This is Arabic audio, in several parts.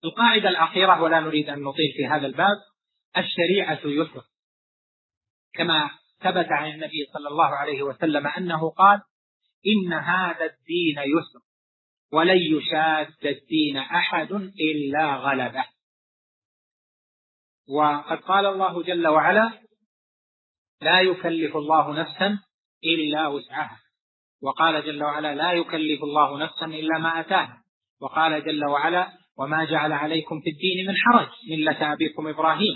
القاعدة الأخيرة، ولا نريد أن نطيل في هذا الباب، الشريعة يسر، كما ثبت عن النبي صلى الله عليه وسلم أنه قال: إن هذا الدين يسر ولن يشاد الدين أحد إلا غلبه. وقد قال الله جل وعلا: لا يكلف الله نفسا إلا وسعها. وقال جل وعلا: لا يكلف الله نفسا إلا ما أتاها. وقال جل وعلا: وما جعل عليكم في الدين من حرج ملة أبيكم إبراهيم،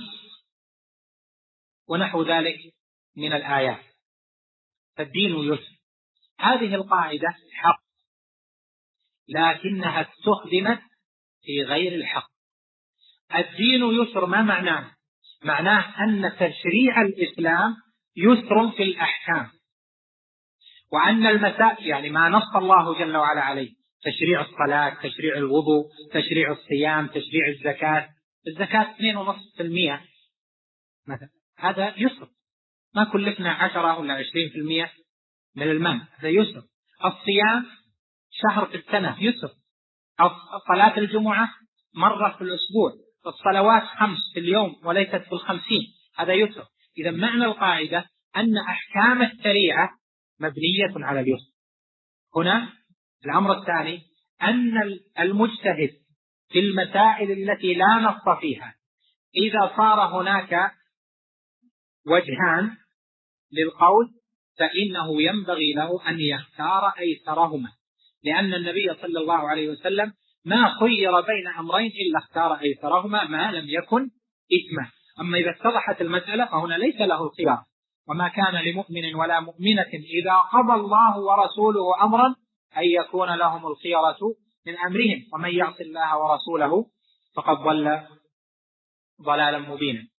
ونحو ذلك من الآيات. فالدين يسر. هذه القاعدة حق، لكنها استخدمت في غير الحق. الدين يسر ما معناه؟ معناه أن تشريع الإسلام يسر في الأحكام، وأن المسائل يعني ما نص الله جل وعلا عليه: تشريع الصلاة، تشريع الوضوء، تشريع الصيام، تشريع الزكاة. الزكاة 2.5% مثلا، هذا يسر، ما كلفنا 10 ولا 20% من المال، هذا يسر. الصيام شهر في السنة يسر. صلاة الجمعة مرة في الأسبوع. الصلوات 5 في اليوم وليست في 50، هذا يسر. إذا معنى القاعدة أن أحكام الشريعة مبنية على اليسر. هنا الأمر الثاني أن المجتهد في المسائل التي لا نص فيها، إذا صار هناك وجهان للقول فإنه ينبغي له أن يختار أيسرهما، لأن النبي صلى الله عليه وسلم ما خير بين أمرين إلا اختار أيسرهما ما لم يكن إثما. أما إذا اتضحت المسألة فهنا ليس له الخيار. وما كان لمؤمن ولا مؤمنة إذا قضى الله ورسوله أمرا أن يكون لهم الخيرة من أمرهم، ومن يعص الله ورسوله فقد ضل ضلالا مبينا.